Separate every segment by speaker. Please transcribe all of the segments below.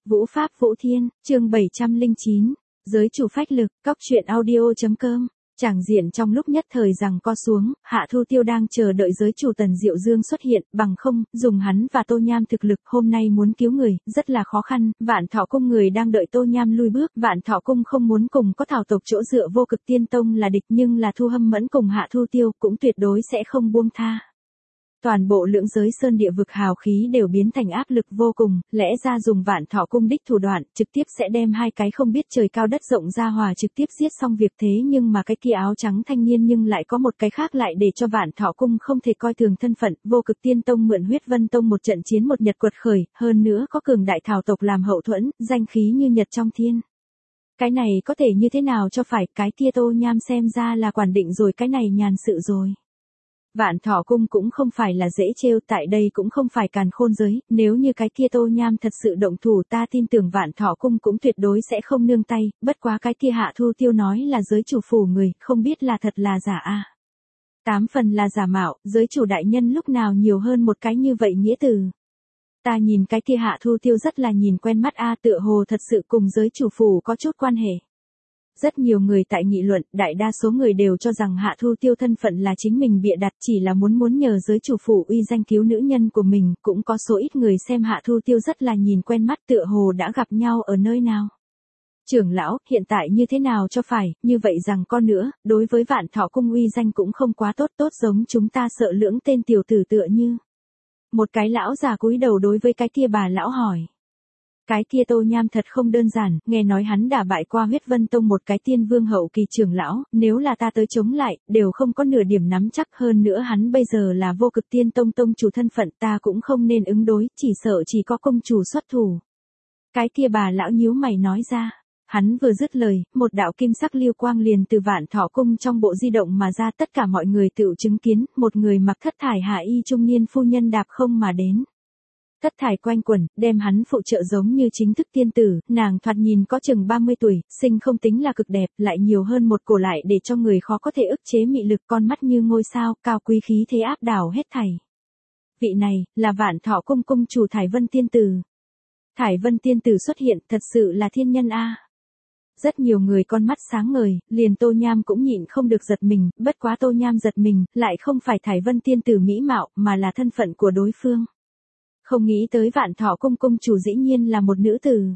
Speaker 1: Vũ Pháp Vũ Thiên, chương 709, giới chủ phách lực, cóc truyện audio.com. Tràng diện trong lúc nhất thời giằng co xuống, Hạ Thu Tiêu đang chờ đợi giới chủ Tần Diệu Dương xuất hiện, bằng không, dùng hắn và Tô Nham thực lực hôm nay muốn cứu người, rất là khó khăn, Vạn Thọ Cung người đang đợi Tô Nham lui bước, Vạn Thọ Cung không muốn cùng có Thảo tộc chỗ dựa Vô Cực Tiên Tông là địch, nhưng là Thu Hâm Mẫn cùng Hạ Thu Tiêu cũng tuyệt đối sẽ không buông tha. Toàn bộ lưỡng giới sơn địa vực hào khí đều biến thành áp lực vô cùng, lẽ ra dùng Vạn Thọ Cung đích thủ đoạn, trực tiếp sẽ đem hai cái không biết trời cao đất rộng ra hòa trực tiếp giết xong việc, thế nhưng mà cái kia áo trắng thanh niên nhưng lại có một cái khác lại để cho Vạn Thọ Cung không thể coi thường thân phận, Vô Cực Tiên Tông mượn Huyết Vân Tông một trận chiến một nhật quật khởi, hơn nữa có cường đại thảo tộc làm hậu thuẫn, danh khí như nhật trong thiên. Cái này có thể như thế nào cho phải, cái kia Tô Nham xem ra là quản định rồi cái này nhàn sự rồi. Vạn Thọ Cung cũng không phải là dễ trêu, tại đây cũng không phải càn khôn giới, nếu như cái kia Tô Nham thật sự động thủ, ta tin tưởng Vạn Thọ Cung cũng tuyệt đối sẽ không nương tay, bất quá cái kia Hạ Thu Tiêu nói là giới chủ phủ người, không biết là thật là giả a. 8 phần là giả mạo, giới chủ đại nhân lúc nào nhiều hơn một cái như vậy nghĩa từ. Ta nhìn cái kia Hạ Thu Tiêu rất là nhìn quen mắt a, tựa hồ thật sự cùng giới chủ phủ có chút quan hệ. Rất nhiều người tại nghị luận, đại đa số người đều cho rằng Hạ Thu Tiêu thân phận là chính mình bịa đặt, chỉ là muốn nhờ giới chủ phủ uy danh cứu nữ nhân của mình, cũng có số ít người xem Hạ Thu Tiêu rất là nhìn quen mắt, tựa hồ đã gặp nhau ở nơi nào. Trưởng lão, hiện tại như thế nào cho phải, như vậy rằng con nữa, đối với Vạn Thọ Cung uy danh cũng không quá tốt giống chúng ta sợ lưỡng tên tiểu tử tựa như. Một cái lão già cúi đầu đối với cái kia bà lão hỏi. Cái kia Tô Nham thật không đơn giản, nghe nói hắn đã bại qua Huyết Vân Tông một cái tiên vương hậu kỳ trưởng lão, nếu là ta tới chống lại, đều không có nửa điểm nắm chắc, hơn nữa hắn bây giờ là Vô Cực Tiên Tông tông chủ thân phận, ta cũng không nên ứng đối, chỉ sợ chỉ có công chủ xuất thủ. Cái kia bà lão nhíu mày nói ra. Hắn vừa dứt lời, một đạo kim sắc lưu quang liền từ Vạn Thọ Cung trong bộ di động mà ra, tất cả mọi người tự chứng kiến, một người mặc thất thải hạ y trung niên phu nhân đạp không mà đến. Thất thải quanh quẩn, đem hắn phụ trợ giống như chính thức tiên tử, nàng thoạt nhìn có chừng 30 tuổi, sinh không tính là cực đẹp, lại nhiều hơn một cổ lại để cho người khó có thể ức chế mị lực, con mắt như ngôi sao, cao quý khí thế áp đảo hết thảy. Vị này, là Vạn Thọ Cung cung chủ Thải Vân tiên tử. Thải Vân tiên tử xuất hiện, thật sự là thiên nhân a. Rất nhiều người con mắt sáng ngời, liền Tô Nham cũng nhịn không được giật mình, bất quá Tô Nham giật mình, lại không phải Thải Vân tiên tử mỹ mạo, mà là thân phận của đối phương. Không nghĩ tới Vạn Thọ Cung cung chủ dĩ nhiên là một nữ tử.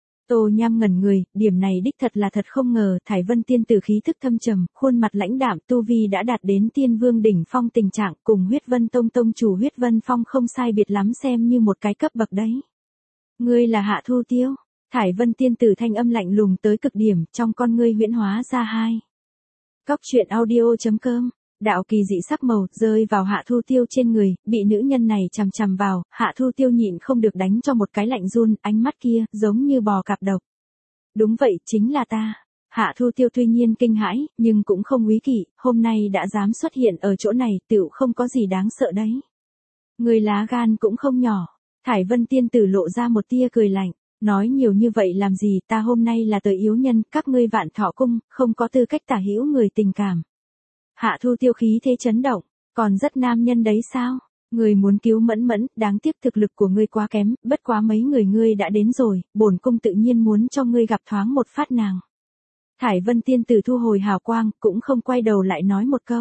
Speaker 1: Tô Nham ngẩn người, điểm này đích thật là thật không ngờ, Thải Vân tiên tử khí thức thâm trầm, khuôn mặt lãnh đạm, tu vi đã đạt đến tiên vương đỉnh phong tình trạng, cùng Huyết Vân Tông tông chủ Huyết Vân Phong không sai biệt lắm, xem như một cái cấp bậc đấy. Ngươi là Hạ Thu Tiêu? Thải Vân tiên tử thanh âm lạnh lùng tới cực điểm, trong con ngươi huyễn hóa ra hai. Cóc truyện audio.com. Đạo kỳ dị sắc màu rơi vào Hạ Thu Tiêu trên người, bị nữ nhân này chằm chằm vào, Hạ Thu Tiêu nhịn không được đánh cho một cái lạnh run, ánh mắt kia giống như bò cạp độc. Đúng vậy, chính là ta. Hạ Thu Tiêu tuy nhiên kinh hãi, nhưng cũng không úy kỵ, hôm nay đã dám xuất hiện ở chỗ này, tựu không có gì đáng sợ đấy. Người lá gan cũng không nhỏ. Thải Vân tiên tử lộ ra một tia cười lạnh. Nói nhiều như vậy làm gì, ta hôm nay là tới yếu nhân, các ngươi Vạn Thọ Cung, không có tư cách tả hữu người tình cảm. Hạ Thu Tiêu khí thế chấn động, còn rất nam nhân đấy sao? Người muốn cứu Mẫn Mẫn, đáng tiếc thực lực của ngươi quá kém, bất quá mấy người ngươi đã đến rồi, bổn cung tự nhiên muốn cho ngươi gặp thoáng một phát nàng. Thải Vân tiên tử thu hồi hào quang, cũng không quay đầu lại nói một câu.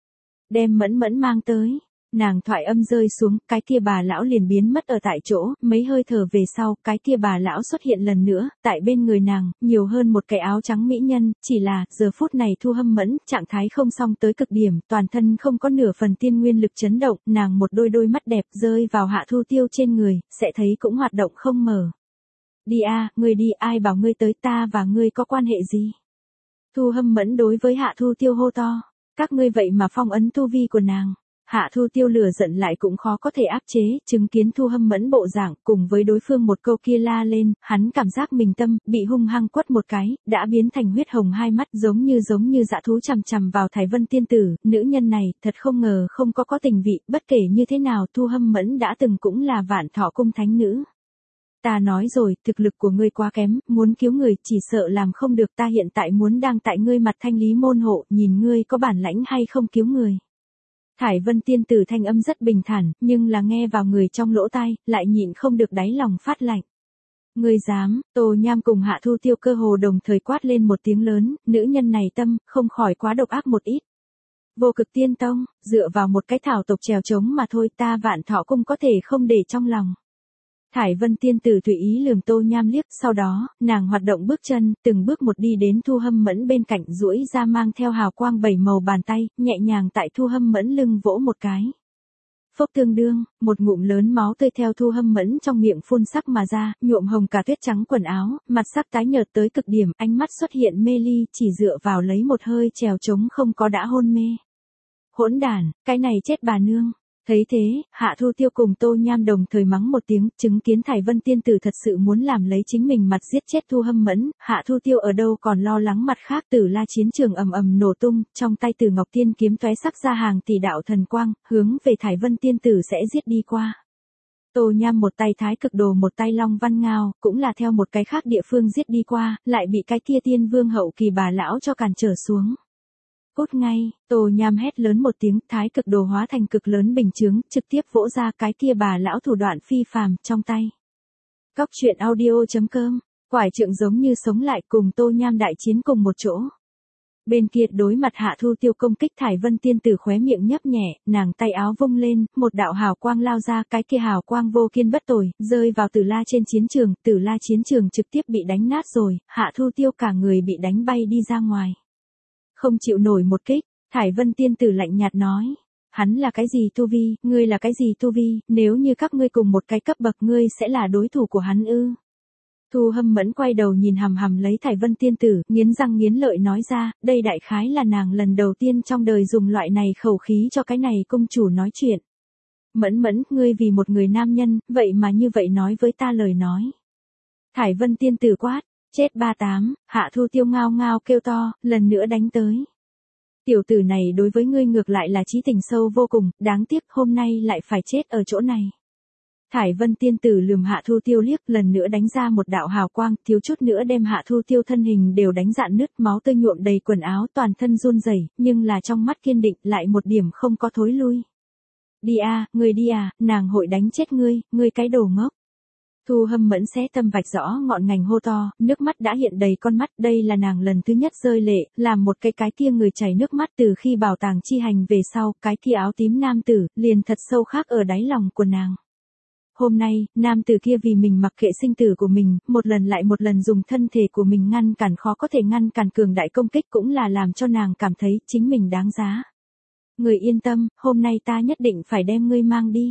Speaker 1: Đem Mẫn Mẫn mang tới. Nàng thoại âm rơi xuống, cái kia bà lão liền biến mất ở tại chỗ, mấy hơi thở về sau, cái kia bà lão xuất hiện lần nữa, tại bên người nàng, nhiều hơn một cái áo trắng mỹ nhân, chỉ là, giờ phút này Thu Hâm Mẫn, trạng thái không xong tới cực điểm, toàn thân không có nửa phần tiên nguyên lực chấn động, nàng một đôi mắt đẹp rơi vào Hạ Thu Tiêu trên người, sẽ thấy cũng hoạt động không mở. Đi a, ngươi đi, ai bảo ngươi tới, ta và ngươi có quan hệ gì? Thu Hâm Mẫn đối với Hạ Thu Tiêu hô to, các ngươi vậy mà phong ấn tu vi của nàng. Hạ Thu Tiêu lửa giận lại cũng khó có thể áp chế, chứng kiến Thu Hâm Mẫn bộ dạng, cùng với đối phương một câu kia la lên, hắn cảm giác mình tâm, bị hung hăng quất một cái, đã biến thành huyết hồng hai mắt giống như dã thú chằm chằm vào Thải Vân tiên tử, nữ nhân này, thật không ngờ không có tình vị, bất kể như thế nào Thu Hâm Mẫn đã từng cũng là Vạn Thọ Cung thánh nữ. Ta nói rồi, thực lực của ngươi quá kém, muốn cứu người, chỉ sợ làm không được, ta hiện tại muốn đang tại ngươi mặt thanh lý môn hộ, nhìn ngươi có bản lãnh hay không cứu người. Thải Vân tiên tử thanh âm rất bình thản, nhưng là nghe vào người trong lỗ tai, lại nhịn không được đáy lòng phát lạnh. Ngươi dám, Tô Nham cùng Hạ Thu Tiêu cơ hồ đồng thời quát lên một tiếng lớn, nữ nhân này tâm, không khỏi quá độc ác một ít. Vô Cực Tiên Tông, dựa vào một cái thảo tộc trèo trống mà thôi, ta Vạn Thọ Cung có thể không để trong lòng. Thải Vân tiên tử tùy ý lườm Tô Nham liếc, sau đó, nàng hoạt động bước chân, từng bước một đi đến Thu Hâm Mẫn bên cạnh, duỗi ra mang theo hào quang 7 màu bàn tay, nhẹ nhàng tại Thu Hâm Mẫn lưng vỗ một cái. Phốc tương đương, một ngụm lớn máu tươi theo Thu Hâm Mẫn trong miệng phun sắc mà ra, nhuộm hồng cả tuyết trắng quần áo, mặt sắc tái nhợt tới cực điểm, ánh mắt xuất hiện mê ly, chỉ dựa vào lấy một hơi trèo trống không có đã hôn mê. Hỗn đản, cái này chết bà nương. Thấy thế, Hạ Thu Tiêu cùng Tô Nham đồng thời mắng một tiếng, chứng kiến Thải Vân tiên tử thật sự muốn làm lấy chính mình mặt giết chết Thu Hâm Mẫn, Hạ Thu Tiêu ở đâu còn lo lắng mặt khác, Tử La chiến trường ầm ầm nổ tung, trong tay Tử Ngọc Tiên kiếm tóe sắc ra hàng tỷ đạo thần quang, hướng về Thải Vân tiên tử sẽ giết đi qua. Tô Nham một tay Thái Cực Đồ một tay Long Văn Ngao, cũng là theo một cái khác địa phương giết đi qua, lại bị cái kia Tiên Vương hậu kỳ bà lão cho cản trở xuống. Cút ngay, Tô Nham hét lớn một tiếng, Thái Cực Đồ hóa thành cực lớn bình chướng, trực tiếp vỗ ra cái kia bà lão thủ đoạn phi phàm trong tay. Cóc truyện audio.com, quải trượng giống như sống lại cùng Tô Nham đại chiến cùng một chỗ. Bên kia đối mặt Hạ Thu Tiêu công kích, Thải Vân tiên tử khóe miệng nhấp nhẹ, nàng tay áo vung lên, một đạo hào quang lao ra, cái kia hào quang vô kiên bất tồi, rơi vào Tử La trên chiến trường, Tử La chiến trường trực tiếp bị đánh nát rồi, Hạ Thu Tiêu cả người bị đánh bay đi ra ngoài. Không chịu nổi một kích, Thải Vân tiên tử lạnh nhạt nói. Hắn là cái gì tu vi, ngươi là cái gì tu vi, nếu như các ngươi cùng một cái cấp bậc ngươi sẽ là đối thủ của hắn ư. Thu Hâm Mẫn quay đầu nhìn hằm hằm lấy Thải Vân tiên tử, nghiến răng nghiến lợi nói ra, đây đại khái là nàng lần đầu tiên trong đời dùng loại này khẩu khí cho cái này công chủ nói chuyện. Mẫn Mẫn, ngươi vì một người nam nhân, vậy mà như vậy nói với ta lời nói. Thải Vân tiên tử quát. Chết 38, Hạ Thu Tiêu ngao ngao kêu to, lần nữa đánh tới. Tiểu tử này đối với ngươi ngược lại là chí tình sâu vô cùng, đáng tiếc hôm nay lại phải chết ở chỗ này. Thải Vân tiên tử lườm Hạ Thu Tiêu liếc, lần nữa đánh ra một đạo hào quang, thiếu chút nữa đem Hạ Thu Tiêu thân hình đều đánh rạn nứt, máu tươi nhuộm đầy quần áo, toàn thân run rẩy, nhưng là trong mắt kiên định, lại một điểm không có thối lui. Đi à, ngươi đi à, nàng hội đánh chết ngươi cái đồ ngốc. Thu Hâm Mẫn xé tâm vạch rõ ngọn ngành hô to, nước mắt đã hiện đầy con mắt, đây là nàng lần thứ nhất rơi lệ, làm một cái kia người chảy nước mắt từ khi bảo tàng chi hành về sau, cái kia áo tím nam tử, liền thật sâu khác ở đáy lòng của nàng. Hôm nay, nam tử kia vì mình mặc kệ sinh tử của mình, một lần lại một lần dùng thân thể của mình ngăn cản khó có thể ngăn cản cường đại công kích, cũng là làm cho nàng cảm thấy chính mình đáng giá. Người yên tâm, hôm nay ta nhất định phải đem ngươi mang đi.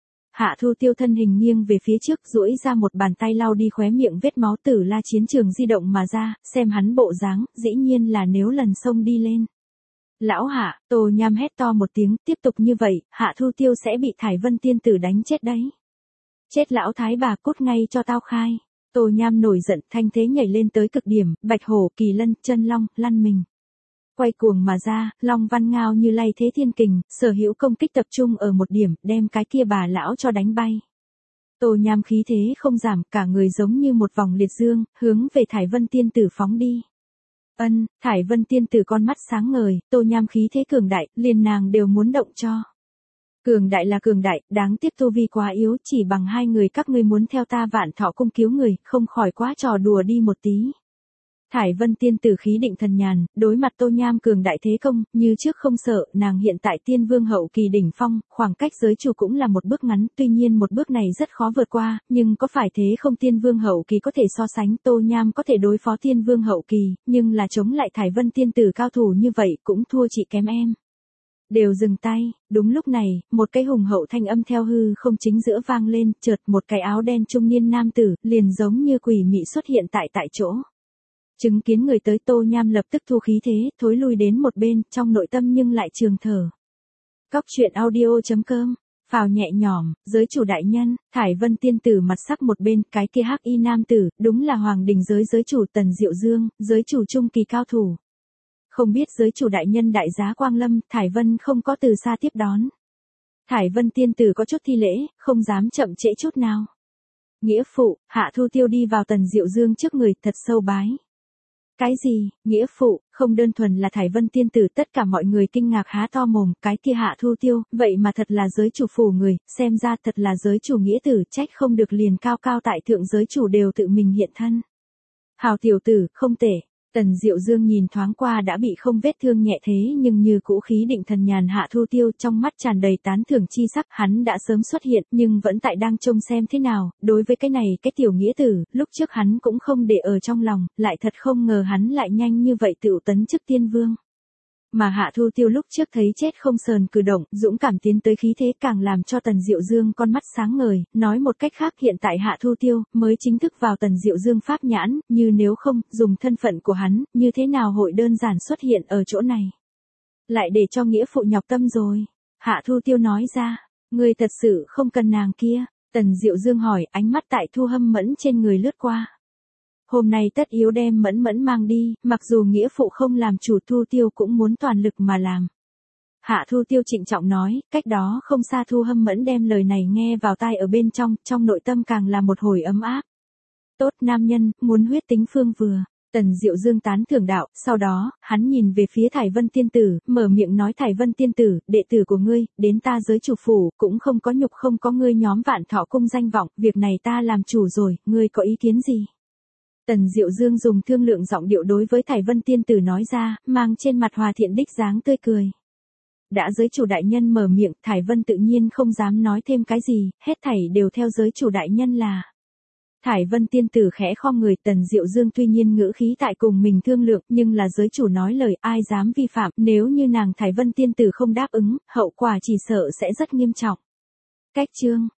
Speaker 1: Hạ Thu Tiêu thân hình nghiêng về phía trước, duỗi ra một bàn tay lau đi khóe miệng vết máu, Tử La chiến trường di động mà ra, xem hắn bộ dáng, dĩ nhiên là nếu lần sông đi lên. Lão Hạ, Tô Nham hét to một tiếng, tiếp tục như vậy, Hạ Thu Tiêu sẽ bị Thải Vân tiên tử đánh chết đấy. Chết lão thái bà, cút ngay cho tao khai. Tô Nham nổi giận, thanh thế nhảy lên tới cực điểm, bạch hổ, kỳ lân, chân long, lăn mình. Quay cuồng mà ra, Long Văn Ngao như lay thế thiên kình, sở hữu công kích tập trung ở một điểm, đem cái kia bà lão cho đánh bay. Tô Nham khí thế không giảm, cả người giống như một vòng liệt dương, hướng về Thải Vân tiên tử phóng đi. Thải Vân tiên tử con mắt sáng ngời, Tô Nham khí thế cường đại, liền nàng đều muốn động cho. Cường đại là cường đại, đáng tiếc tu vi quá yếu, chỉ bằng hai người các ngươi muốn theo ta Vạn Thọ Cung cứu người, không khỏi quá trò đùa đi một tí. Thải Vân tiên tử khí định thần nhàn, đối mặt Tô Nham cường đại thế công, như trước không sợ, nàng hiện tại Tiên Vương hậu kỳ đỉnh phong, khoảng cách giới chủ cũng là một bước ngắn, tuy nhiên một bước này rất khó vượt qua, nhưng có phải thế không, Tiên Vương hậu kỳ có thể so sánh, Tô Nham có thể đối phó Tiên Vương hậu kỳ, nhưng là chống lại Thải Vân tiên tử cao thủ như vậy cũng thua chị kém em. Đều dừng tay, đúng lúc này, một cái hùng hậu thanh âm theo hư không chính giữa vang lên, chợt một cái áo đen trung niên nam tử, liền giống như quỷ mị xuất hiện tại chỗ. Chứng kiến người tới, Tô Nham lập tức thu khí thế, thối lui đến một bên, trong nội tâm nhưng lại trường thở. Cóc truyện audio.com, phào nhẹ nhõm, giới chủ đại nhân, Thải Vân tiên tử mặt sắc một bên, cái kia hắc y nam tử, đúng là Hoàng Đình giới chủ Tần Diệu Dương, giới chủ trung kỳ cao thủ. Không biết giới chủ đại nhân đại giá quang lâm, Thải Vân không có từ xa tiếp đón. Thải Vân tiên tử có chút thi lễ, không dám chậm trễ chút nào. Nghĩa phụ, Hạ Thu Tiêu đi vào Tần Diệu Dương trước người, thật sâu bái. Cái gì, nghĩa phụ, không đơn thuần là Thải Vân tiên tử, tất cả mọi người kinh ngạc há to mồm, cái kia Hạ Thu Tiêu, vậy mà thật là giới chủ phủ người, xem ra thật là giới chủ nghĩa tử, trách không được liền cao cao tại thượng giới chủ đều tự mình hiện thân. Hào tiểu tử, không tệ. Tần Diệu Dương nhìn thoáng qua đã bị không vết thương nhẹ thế nhưng như cũ khí định thần nhàn Hạ Thu Tiêu, trong mắt tràn đầy tán thưởng chi sắc, hắn đã sớm xuất hiện nhưng vẫn tại đang trông xem thế nào, đối với cái này cái tiểu nghĩa tử, lúc trước hắn cũng không để ở trong lòng, lại thật không ngờ hắn lại nhanh như vậy tựu tấn chức tiên vương. Mà Hạ Thu Tiêu lúc trước thấy chết không sờn cử động, dũng cảm tiến tới khí thế càng làm cho Tần Diệu Dương con mắt sáng ngời, nói một cách khác hiện tại Hạ Thu Tiêu mới chính thức vào Tần Diệu Dương pháp nhãn, như nếu không, dùng thân phận của hắn, như thế nào hội đơn giản xuất hiện ở chỗ này. Lại để cho nghĩa phụ nhọc tâm rồi. Hạ Thu Tiêu nói ra, người thật sự không cần nàng kia. Tần Diệu Dương hỏi, ánh mắt tại Thu Hâm Mẫn trên người lướt qua. Hôm nay tất yếu đem Mẫn Mẫn mang đi, mặc dù nghĩa phụ không làm chủ Thu Tiêu cũng muốn toàn lực mà làm. Hạ Thu Tiêu trịnh trọng nói, cách đó không xa Thu Hâm Mẫn đem lời này nghe vào tai ở bên trong nội tâm càng là một hồi ấm áp. Tốt nam nhân, muốn huyết tính phương vừa. Tần Diệu Dương tán thưởng đạo, sau đó, hắn nhìn về phía Thải Vân tiên tử, mở miệng nói Thải Vân tiên tử, đệ tử của ngươi, đến ta giới chủ phủ, cũng không có nhục không có ngươi nhóm Vạn Thọ cung danh vọng, việc này ta làm chủ rồi, ngươi có ý kiến gì? Tần Diệu Dương dùng thương lượng giọng điệu đối với Thải Vân tiên tử nói ra, mang trên mặt hòa thiện đích dáng tươi cười. Đã giới chủ đại nhân mở miệng, Thải Vân tự nhiên không dám nói thêm cái gì, hết thảy đều theo giới chủ đại nhân là. Thải Vân tiên tử khẽ khom người, Tần Diệu Dương tuy nhiên ngữ khí tại cùng mình thương lượng, nhưng là giới chủ nói lời ai dám vi phạm, nếu như nàng Thải Vân tiên tử không đáp ứng, hậu quả chỉ sợ sẽ rất nghiêm trọng. Cách chương